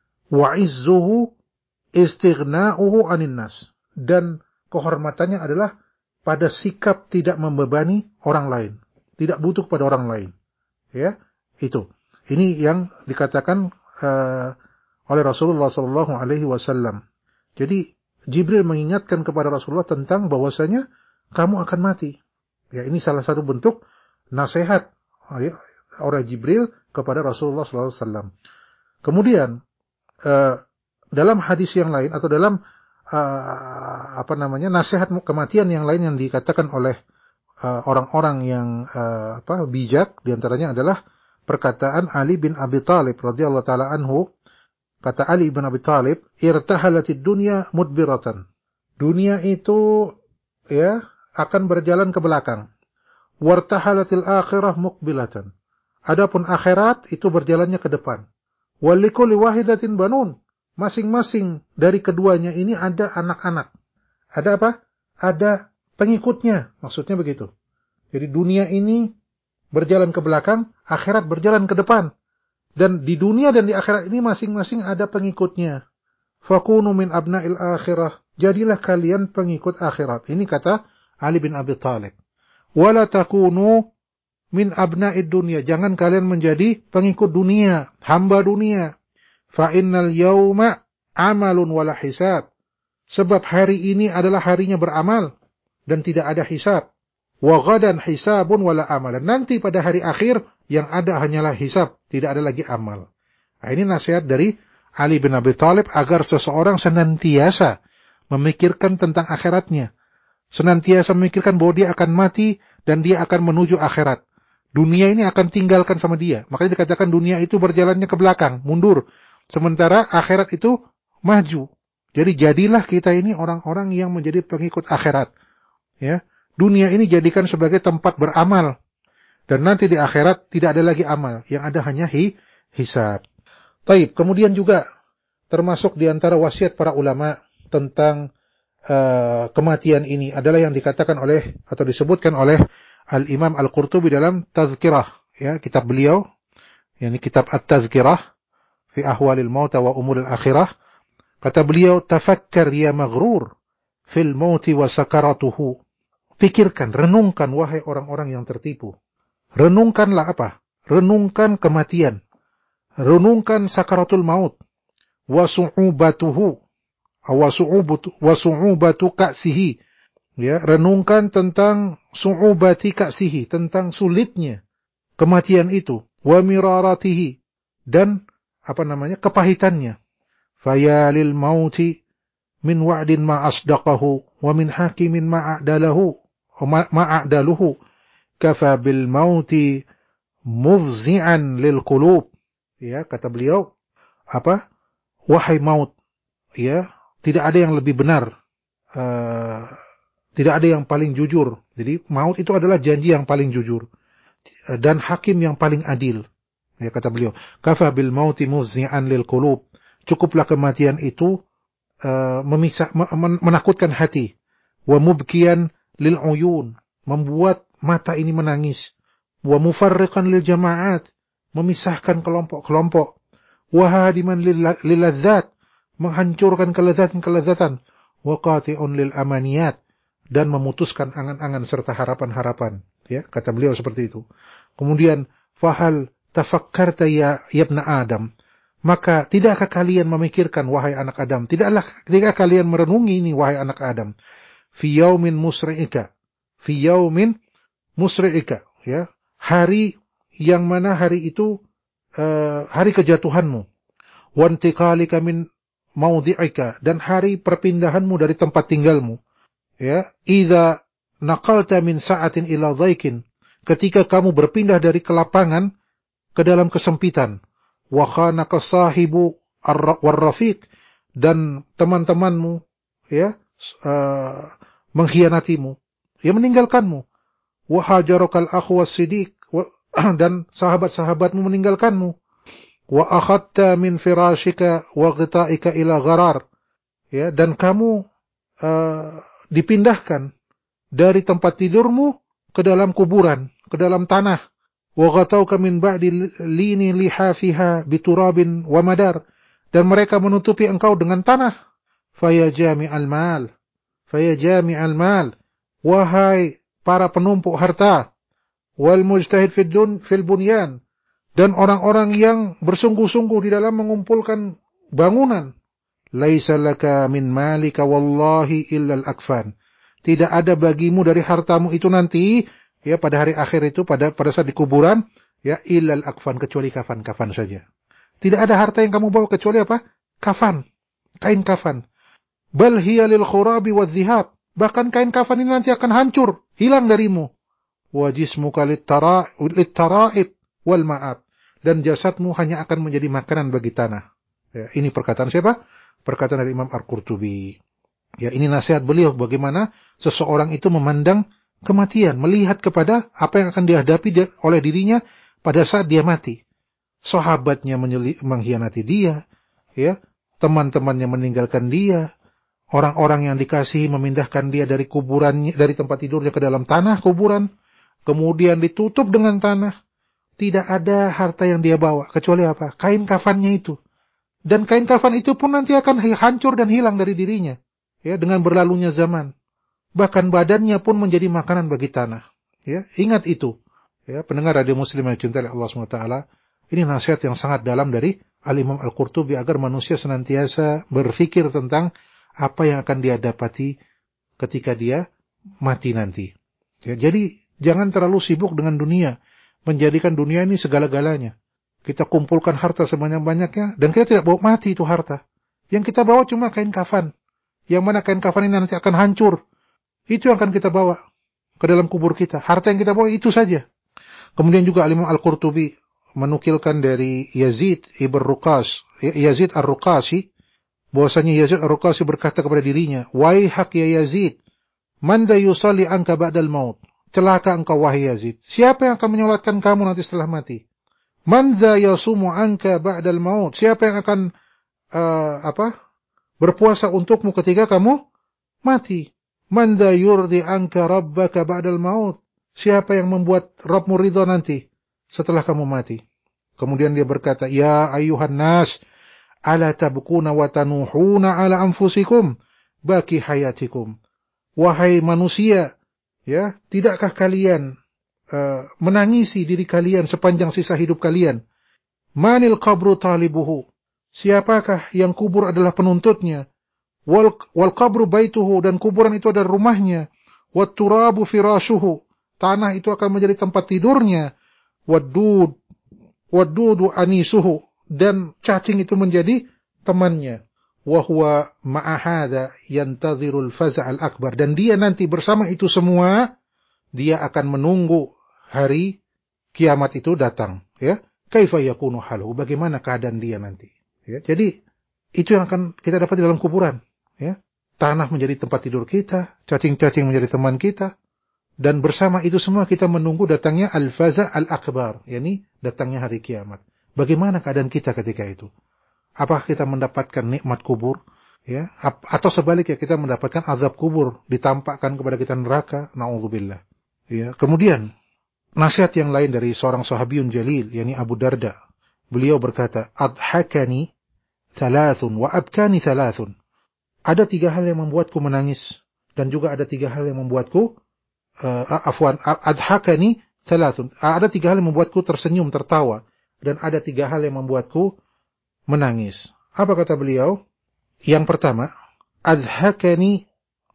Wa izzuhu istighna'uhu 'anil nas, dan kehormatannya adalah pada sikap tidak membebani orang lain, tidak butuh pada orang lain. Ya, itu. Ini yang dikatakan uh, oleh Rasulullah sallallahu alaihi wasallam. Jadi Jibril mengingatkan kepada Rasulullah tentang bahwasanya kamu akan mati. Ya, ini salah satu bentuk nasihat oleh Jibril kepada Rasulullah sallallahu alaihi wasallam. Kemudian uh, dalam hadis yang lain atau dalam uh, apa namanya nasihat kematian yang lain yang dikatakan oleh uh, orang-orang yang uh, apa bijak, diantaranya adalah perkataan Ali bin Abi Talib radhiyallahu taala anhu. Kata Ali bin Abi Talib, irtahalatid dunya mudbiratan, dunia itu, ya, akan berjalan ke belakang. Wartahalatil akhirah muqbilatan, adapun akhirat itu berjalannya ke depan. Walikulli wahidatin banun, masing-masing dari keduanya ini ada anak-anak. Ada apa? Ada pengikutnya, maksudnya begitu. Jadi dunia ini berjalan ke belakang, akhirat berjalan ke depan. Dan di dunia dan di akhirat ini masing-masing ada pengikutnya. Fakunu min abna'il akhirah, jadilah kalian pengikut akhirat. Ini kata Ali bin Abi Talib. Wala takunu min abna'id dunya, jangan kalian menjadi pengikut dunia, hamba dunia. Fa innal yauma amalun wala hisab, sebab hari ini adalah harinya beramal dan tidak ada hisab. Wa ghadan hisabun wala amal, nanti pada hari akhir yang ada hanyalah hisab, tidak ada lagi amal. Nah, ini nasihat dari Ali bin Abi Talib agar seseorang senantiasa memikirkan tentang akhiratnya, senantiasa memikirkan bahwa dia akan mati dan dia akan menuju akhirat. Dunia ini akan tinggalkan sama dia. Makanya dikatakan dunia itu berjalannya ke belakang, mundur. Sementara akhirat itu maju. Jadi jadilah kita ini orang-orang yang menjadi pengikut akhirat. Ya, dunia ini jadikan sebagai tempat beramal. Dan nanti di akhirat tidak ada lagi amal, yang ada hanya hi, hisab. Taib. Kemudian juga termasuk di antara wasiat para ulama tentang uh, kematian ini adalah yang dikatakan oleh atau disebutkan oleh Al-Imam Al-Qurtubi dalam Tazkirah, ya, kitab beliau, yakni kitab At-Tazkirah fi ahwalil mauta wa umuril akhirah. Kata beliau, tafakkar ya maghrur fil mauti wa sakaratuhu. Pikirkan, renungkan wahai orang-orang yang tertipu Renungkanlah apa? Renungkan kematian. Renungkan sakaratul maut. Wa su'ubatuhu. Wa su'ubatu, wa su'ubatu ka'sihi. Ya, renungkan tentang su'ubati ka'sihi, tentang sulitnya kematian itu. Wa miraratihi. Dan apa namanya? Kepahitannya. Fayalil mauti min wa'din ma asdaqahu wa min hakimin ma a'dalahu ma a'daluhu kafa bil mauti mufzi'an lil qulub. Ya, kata beliau, apa? Wahai maut, ya, tidak ada yang lebih benar. Uh, tidak ada yang paling jujur. Jadi maut itu adalah janji yang paling jujur dan hakim yang paling adil. Ya, kata beliau, kafa bil mauti mufzi'an lil qulub. Cukuplah kematian itu uh, memisah, men menakutkan hati. Wa mubkiyan lil uyun, membuat mata ini menangis. Wa mufarriqan lil jama'at, memisahkan kelompok-kelompok. Wa hadiman lil ladzat, menghancurkan kelezatan-kelezatan. Wa qati'un lil amaniyat, dan memutuskan angan-angan serta harapan-harapan. Ya, kata beliau seperti itu. Kemudian, fahal tafakkarta ya ibna Adam, maka tidakkah kalian memikirkan, wahai anak Adam, tidaklah tidakkah kalian merenungi ini, wahai anak Adam, fi yaumin musri'ika, fi yaumin musri'ika, ya, hari yang mana hari itu uh, hari kejatuhanmu, wa intiqalika min maudhi'ika, dan hari perpindahanmu dari tempat tinggalmu, ya, idza naqalta min sa'atin ila dhaikin, ketika kamu berpindah dari kelapangan ke dalam kesempitan, wa khanaka sahibu ar-rafiq, dan teman-temanmu, ya, uh, mengkhianatimu, ya, meninggalkanmu, wa hajarakal akhu was-siddiq, dan sahabat-sahabatmu meninggalkanmu, wa akhadta min firashika wa ghita'ika ila gharar, ya, dan kamu uh, dipindahkan dari tempat tidurmu ke dalam kuburan, ke dalam tanah. Wa ghatauka min ba'di lini lihafiha biturabin wa madar, dan mereka menutupi engkau dengan tanah. Faya jami'al mal, faya jami'al mal, wahai para penumpuk harta, wal mujtahid fid dun fil bunyan, dan orang-orang yang bersungguh-sungguh di dalam mengumpulkan bangunan. Laisa laka min malika wallahi illa al-akfan, tidak ada bagimu dari hartamu itu nanti, ya, pada hari akhir itu, pada pada saat di kuburan, ya, illal akfan, kecuali kafan-kafan saja. Tidak ada harta yang kamu bawa kecuali apa? Kafan, kain kafan. Bal hiya lil khurabi wadh-dhihab, bahkan kain kafan ini nanti akan hancur, hilang darimu. Wa jismuka lit-tara'ib wal ma'ab, dan jasadmu hanya akan menjadi makanan bagi tanah. Ya, ini perkataan siapa? Perkataan dari Imam Al-Qurtubi. Ya, ini nasihat beliau bagaimana seseorang itu memandang kematian, melihat kepada apa yang akan dihadapi oleh dirinya pada saat dia mati. Sahabatnya mengkhianati dia, ya, teman-temannya meninggalkan dia, orang-orang yang dikasihi memindahkan dia dari kuburannya, dari tempat tidurnya ke dalam tanah kuburan, kemudian ditutup dengan tanah. Tidak ada harta yang dia bawa kecuali apa? Kain kafannya itu. Dan kain kafan itu pun nanti akan hancur dan hilang dari dirinya, ya, dengan berlalunya zaman. Bahkan badannya pun menjadi makanan bagi tanah. Ya, ingat itu. Ya, pendengar radio Muslim yang dicintai Allah subhanahu wa taala, ini nasihat yang sangat dalam dari Al-Imam Al-Qurtubi agar manusia senantiasa berpikir tentang apa yang akan dia dapati ketika dia mati nanti. Ya, jadi jangan terlalu sibuk dengan dunia, menjadikan dunia ini segala-galanya. Kita kumpulkan harta sebanyak-banyaknya dan kita tidak bawa mati itu harta. Yang kita bawa cuma kain kafan. Yang mana kain kafan ini nanti akan hancur. Itu yang akan kita bawa ke dalam kubur kita. Harta yang kita bawa itu saja. Kemudian juga Imam Al-Qurtubi menukilkan dari Yazid ibn Ruqas, Yazid Ar-Ruqasi, bahwasanya Yazid Ar-Ruqasi berkata kepada dirinya, "Waihak ya Yazid, man da yusalli anka ba'dal maut?" Celaka engkau wahai Yazid. Siapa yang akan menyolatkan kamu nanti setelah mati? Man da yasumu anka ba'dal maut? Siapa yang akan uh, apa? berpuasa untukmu ketika kamu mati? Man da yurdi anka rabbaka ba'dal maut? Siapa yang membuat Rabbmu ridha nanti setelah kamu mati? Kemudian dia berkata, "Ya ayyuhan nas, ala tabkuna wa tanuhuna ala anfusikum baki hayatikum." Wahai manusia, ya, tidakkah kalian uh, menangisi diri kalian sepanjang sisa hidup kalian. Manil qabru talibuhu. Siapakah yang kubur adalah penuntutnya? Wal, wal qabru baituhu, dan kuburan itu adalah rumahnya. Wat turabu firashuhu, tanah itu akan menjadi tempat tidurnya. Wadud, wadudu anisuhu, dan cacing itu menjadi temannya. Wahwa ma'ahada yantadhirul faza'al akbar, dan dia nanti bersama itu semua, dia akan menunggu hari kiamat itu datang. Ya, kaifa yakunu haluhu, bagaimana keadaan dia nanti. Ya, jadi itu yang akan kita dapat di dalam kuburan. Ya, tanah menjadi tempat tidur kita, cacing-cacing menjadi teman kita, dan bersama itu semua kita menunggu datangnya al-faza' al-akbar, yakni datangnya hari kiamat. Bagaimana keadaan kita ketika itu? Apakah kita mendapatkan nikmat kubur, ya, atau sebaliknya kita mendapatkan azab kubur, ditampakkan kepada kita neraka, na'udzubillah. Ya, kemudian nasihat yang lain dari seorang sahabiyun jalil, yakni Abu Darda. Beliau berkata, adhakani thalathun wa abkani thalathun. Ada tiga hal yang membuatku menangis, dan juga ada tiga hal yang membuatku uh, afwan, adhakani thalathun. Ada tiga hal yang membuatku tersenyum, tertawa, dan ada tiga hal yang membuatku menangis. Apa kata beliau? Yang pertama, adhakani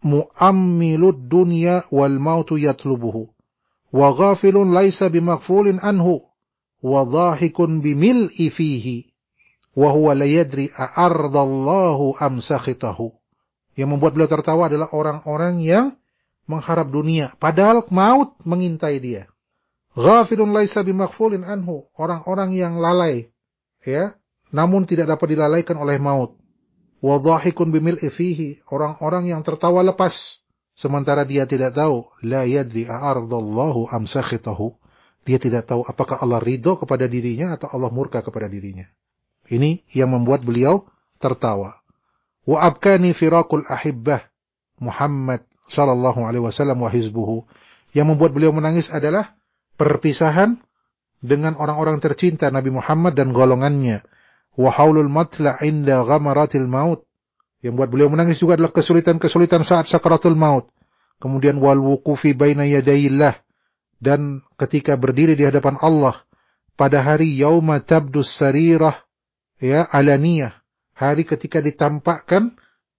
mu'ammilud dunya wal mautu yatlubuhu, wa ghafilun laisa bimaghfulin anhu, wa dhahikun bimil'i fihi, wa huwa la yadri a'ardallahu am sakhitahu. Yang membuat beliau tertawa adalah orang-orang yang mengharap dunia, padahal maut mengintai dia. Ghafilun laisa bimaghfulin anhu, orang-orang yang lalai, ya, namun tidak dapat dilalaikan oleh maut. Wa dhahikun bimil'i fihi, orang-orang yang tertawa lepas, sementara dia tidak tahu, la yadri a'ardallahu am sakhitahu. Dia tidak tahu apakah Allah ridho kepada dirinya atau Allah murka kepada dirinya. Ini yang membuat beliau tertawa. Wa abkani firaqul ahibbah Muhammad sallallahu alaihi wasallam wa hizbuhu. Yang membuat beliau menangis adalah perpisahan dengan orang-orang tercinta Nabi Muhammad dan golongannya. Wa haulul matla' inda ghamaratil maut. Yang membuat beliau menangis juga adalah kesulitan-kesulitan saat sakaratul maut. Kemudian wal wuqufi baina yadayillah, dan ketika berdiri di hadapan Allah pada hari yauma tabdus sarirah, ya, alaniyah, hari ketika ditampakkan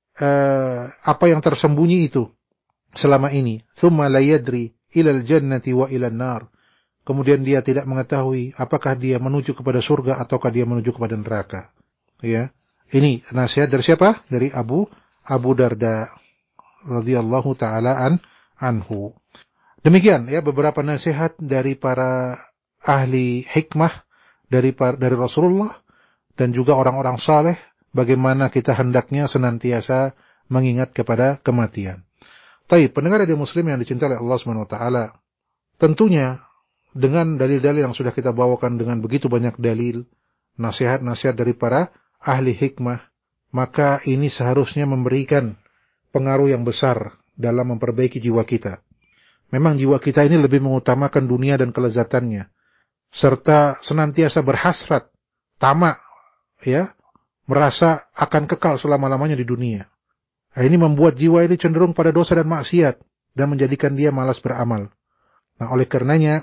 uh, apa yang tersembunyi itu selama ini. Thumma la yadri ilal jannati wa ilan nar. Kemudian dia tidak mengetahui apakah dia menuju kepada surga ataukah dia menuju kepada neraka. Ya, ini nasihat dari siapa? Dari Abu Abu Darda radhiyallahu taala an anhu. Demikian ya beberapa nasihat dari para ahli hikmah dari dari Rasulullah dan juga orang-orang saleh, bagaimana kita hendaknya senantiasa mengingat kepada kematian. Taib, pendengar radio Muslim yang dicintai oleh Allah Subhanahu wa taala, tentunya dengan dalil-dalil yang sudah kita bawakan, dengan begitu banyak dalil, nasihat-nasihat dari para ahli hikmah, maka ini seharusnya memberikan pengaruh yang besar dalam memperbaiki jiwa kita. Memang jiwa kita ini lebih mengutamakan dunia dan kelezatannya, serta senantiasa berhasrat, tamak, ya, merasa akan kekal selama-lamanya di dunia. Nah, ini membuat jiwa ini cenderung pada dosa dan maksiat dan menjadikan dia malas beramal. Nah, oleh karenanya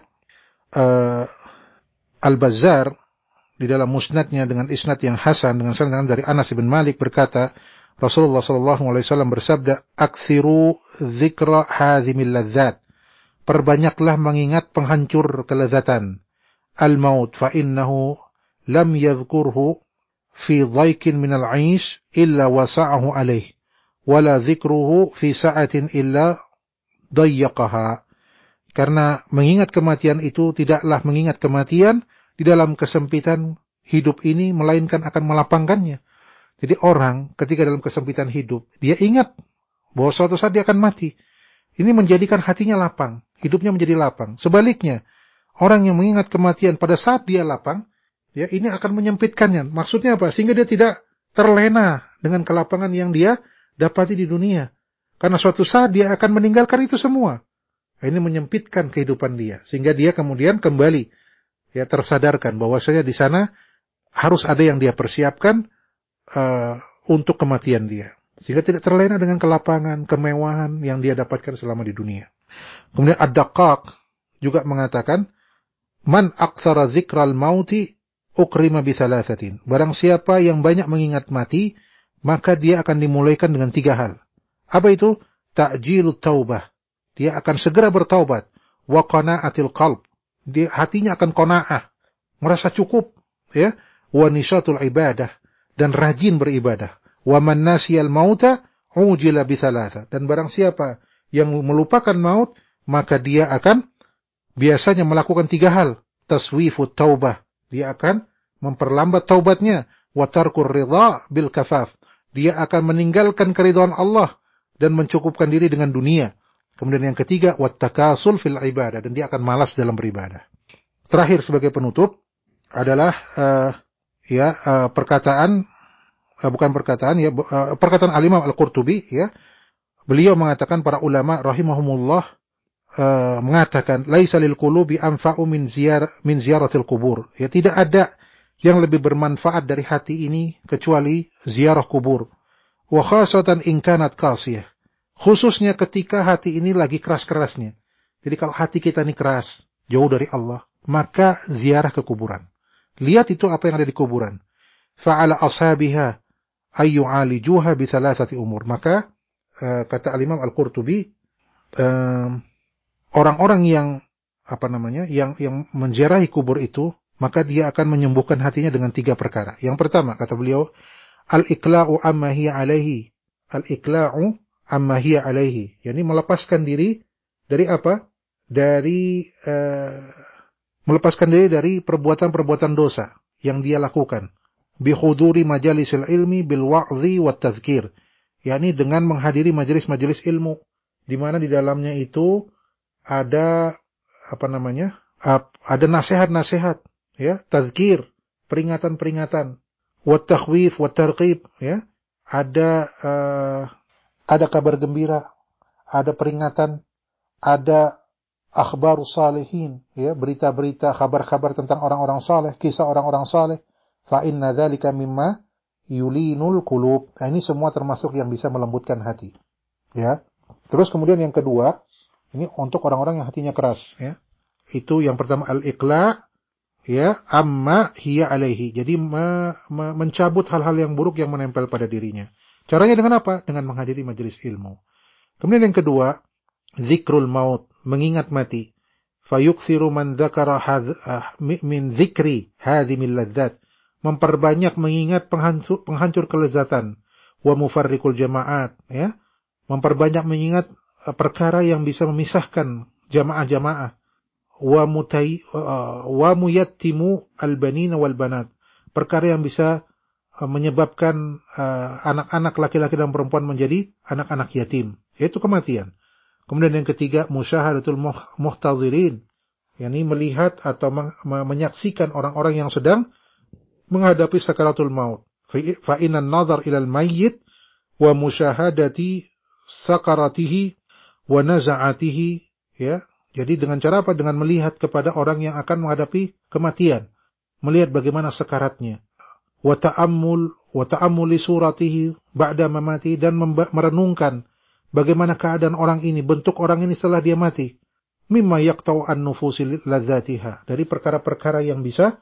uh, Al-Bazzar di dalam musnadnya dengan isnad yang hasan dengan sanad dari Anas bin Malik berkata, Rasulullah sallallahu alaihi wasallam bersabda, "Aktsiru dzikra hadzimil ladzat." Perbanyaklah mengingat penghancur kelezatan. Al-maut fa innahu lam yadhkurhu fi dhaikin minal 'aish illa wasa'ahu alaih, wala dzikruhu fi sa'atin illa dayyaqaha. Karena mengingat kematian itu tidaklah mengingat kematian di dalam kesempitan hidup ini, melainkan akan melapangkannya. Jadi orang ketika dalam kesempitan hidup, dia ingat bahwa suatu saat dia akan mati. Ini menjadikan hatinya lapang, hidupnya menjadi lapang. Sebaliknya, orang yang mengingat kematian pada saat dia lapang, ya, ini akan menyempitkannya. Maksudnya apa? Sehingga dia tidak terlena dengan kelapangan yang dia dapati di dunia. Karena suatu saat dia akan meninggalkan itu semua. Ini menyempitkan kehidupan dia, sehingga dia kemudian kembali, ya, tersadarkan bahwasanya di sana harus ada yang dia persiapkan uh, untuk kematian dia. Sehingga tidak terlena dengan kelapangan, kemewahan yang dia dapatkan selama di dunia. Kemudian Ad-Daqqaq juga mengatakan, "Man aktsara dzikral mauti ukrima bi thalathatin." Barang siapa yang banyak mengingat mati, maka dia akan dimulaikan dengan tiga hal. Apa itu? Ta'jilut taubah. Dia akan segera bertaubat. Wa qana'atil qalb. Dia hatinya akan qanaah, merasa cukup, ya. Wa nishatul ibadah, dan rajin beribadah. Wa man nasiyal mauta ujila bi thalatha. Dan barang siapa yang melupakan maut, maka dia akan biasanya melakukan tiga hal. Taswifut taubah. Dia akan memperlambat taubatnya. Wa tarkur ridha bil kafaf. Dia akan meninggalkan keridhaan Allah dan mencukupkan diri dengan dunia. Kemudian yang ketiga, wattakasul fil ibadah, dan dia akan malas dalam beribadah. Terakhir sebagai penutup adalah uh, ya uh, perkataan uh, bukan perkataan ya uh, perkataan Al-Imam Al-Qurtubi, ya. Beliau mengatakan, para ulama rahimahumullah uh, mengatakan, laisa lil qulubi anfa'u min ziyar min ziyaratil qubur. Ya, tidak ada yang lebih bermanfaat dari hati ini kecuali ziarah kubur. Wa khasatan in kanat qasiyah. Khususnya ketika hati ini lagi keras-kerasnya. Jadi kalau hati kita ini keras, jauh dari Allah, maka ziarah ke kuburan. Lihat itu apa yang ada di kuburan. Fa'ala ashabiha ayyu'alijuha bi thalathati umur. Maka uh, kata Al-Imam Al-Qurtubi, uh, orang-orang yang apa namanya, yang yang menziarahi kubur itu, maka dia akan menyembuhkan hatinya dengan tiga perkara. Yang pertama, kata beliau, al-iqla'u amma hiya alaihi. Al-iqla'u amma hiya alaihi. Yani melepaskan diri dari apa? Dari uh, melepaskan diri dari perbuatan-perbuatan dosa yang dia lakukan. Bi huduri majalisil ilmi bil wa'dhi wat tadhkir. Yani dengan menghadiri majelis-majelis ilmu di mana di dalamnya itu ada apa namanya? Ada nasihat-nasihat, ya, tazkir, peringatan-peringatan, wat takhwif wat tarqib, ya. Ada uh, ada kabar gembira, ada peringatan, ada akhbarus salihin, ya, berita-berita, kabar-kabar tentang orang-orang saleh, kisah orang-orang saleh. Fa inna dzalika mimma yulinul qulub. Nah, ini semua termasuk yang bisa melembutkan hati, ya. Terus kemudian yang kedua, ini untuk orang-orang yang hatinya keras, ya. Itu yang pertama al-iqla, ya, amma hiya alaihi. Jadi me, me, mencabut hal-hal yang buruk yang menempel pada dirinya. Caranya dengan apa? Dengan menghadiri majelis ilmu. Kemudian yang kedua, zikrul maut, mengingat mati. Fayukthiru man dzakara min dzikri hadhimil ladzat. Memperbanyak mengingat penghancur, penghancur kelezatan. Wa mufarriqul jamaat, ya. Memperbanyak mengingat perkara yang bisa memisahkan jamaah-jamaah. Wa mutai wa muyattimu albanina wal banat. Perkara yang bisa menyebabkan uh, anak-anak laki-laki dan perempuan menjadi anak-anak yatim, yaitu kematian. Kemudian yang ketiga, musyahadatul muhtadhirin, yakni melihat atau menyaksikan orang-orang yang sedang menghadapi sakaratul maut. Fa innan nazar ilal mayyit wa musyahadati sakaratihi wa naza'atihi, ya. Jadi dengan cara apa? Dengan melihat kepada orang yang akan menghadapi kematian, melihat bagaimana sakaratnya. Wa ta'ammul wa ta'ammuli suratihi ba'da mamati, dan merenungkan bagaimana keadaan orang ini, bentuk orang ini setelah dia mati. Mimma yaqta'u an nufusi ladzatiha, dari perkara-perkara yang bisa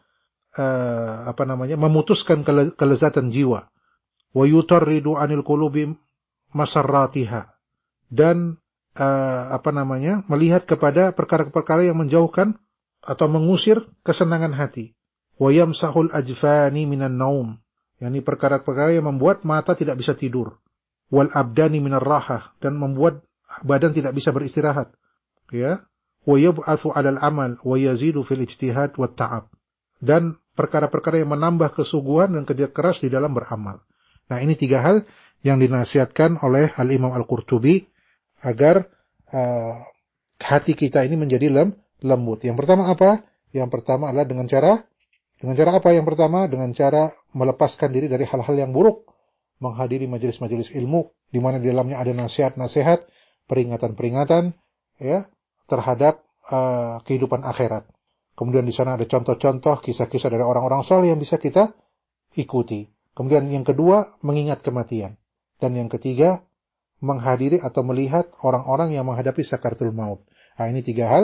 uh, apa namanya memutuskan kele- kelezatan jiwa. Wa yutarridu anil qulubi masarratiha, dan uh, apa namanya melihat kepada perkara-perkara yang menjauhkan atau mengusir kesenangan hati. Wa yamsahul ajfani minan naum, yakni perkara-perkara yang membuat mata tidak bisa tidur. Wal abdani minar rahah, dan membuat badan tidak bisa beristirahat, ya. Wa yub'atsu 'alal amal wa yazidu fil ijtihad wat ta'ab, dan perkara-perkara yang menambah kesungguhan dan kerja keras di dalam beramal. Nah, ini tiga hal yang dinasihatkan oleh Al-Imam Al-Qurtubi agar uh, hati kita ini menjadi lem, lembut. Yang pertama apa? Yang pertama adalah dengan cara Dengan cara apa yang pertama? Dengan cara melepaskan diri dari hal-hal yang buruk. Menghadiri majelis-majelis ilmu, di mana di dalamnya ada nasihat-nasihat, peringatan-peringatan, ya, terhadap uh, kehidupan akhirat. Kemudian di sana ada contoh-contoh, kisah-kisah dari orang-orang saleh yang bisa kita ikuti. Kemudian yang kedua, mengingat kematian. Dan yang ketiga, menghadiri atau melihat orang-orang yang menghadapi sakaratul maut. Nah, ini tiga hal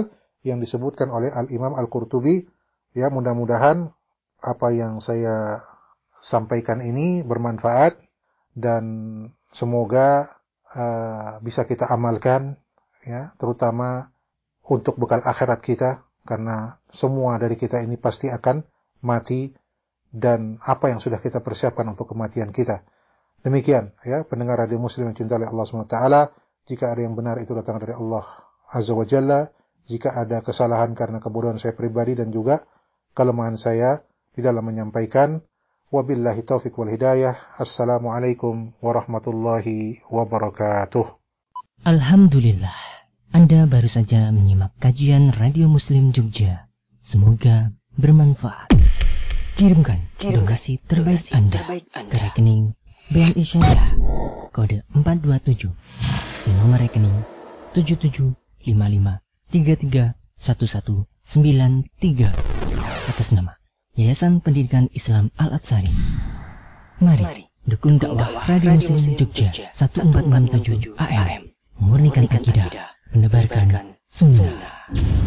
yang disebutkan oleh Al-Imam Al-Qurtubi. Ya, mudah-mudahan apa yang saya sampaikan ini bermanfaat dan semoga uh, bisa kita amalkan, ya, terutama untuk bekal akhirat kita, karena semua dari kita ini pasti akan mati, dan apa yang sudah kita persiapkan untuk kematian kita. Demikian, ya, pendengar radio Muslim yang cinta oleh Allah subhanahu wa taala. Jika ada yang benar itu datang dari Allah azza wa jalla. Jika ada kesalahan karena kebodohan saya pribadi dan juga kelemahan saya di dalam menyampaikan, wabillahi taufiq wal hidayah. Assalamualaikum warahmatullahi wabarakatuh. Alhamdulillah, Anda baru saja menyimak kajian Radio Muslim Jogja. Semoga bermanfaat. Kirimkan donasi terbaik Anda ke rekening B N I Syariah kode empat dua tujuh di nomor rekening tujuh tujuh lima lima tiga tiga satu satu sembilan tiga atas nama Yayasan Pendidikan Islam Al-Atsari. Mari dukung dakwah Radio Muslim Jogja seribu empat ratus enam puluh tujuh A M, memurnikan akidah, menebarkan sunnah.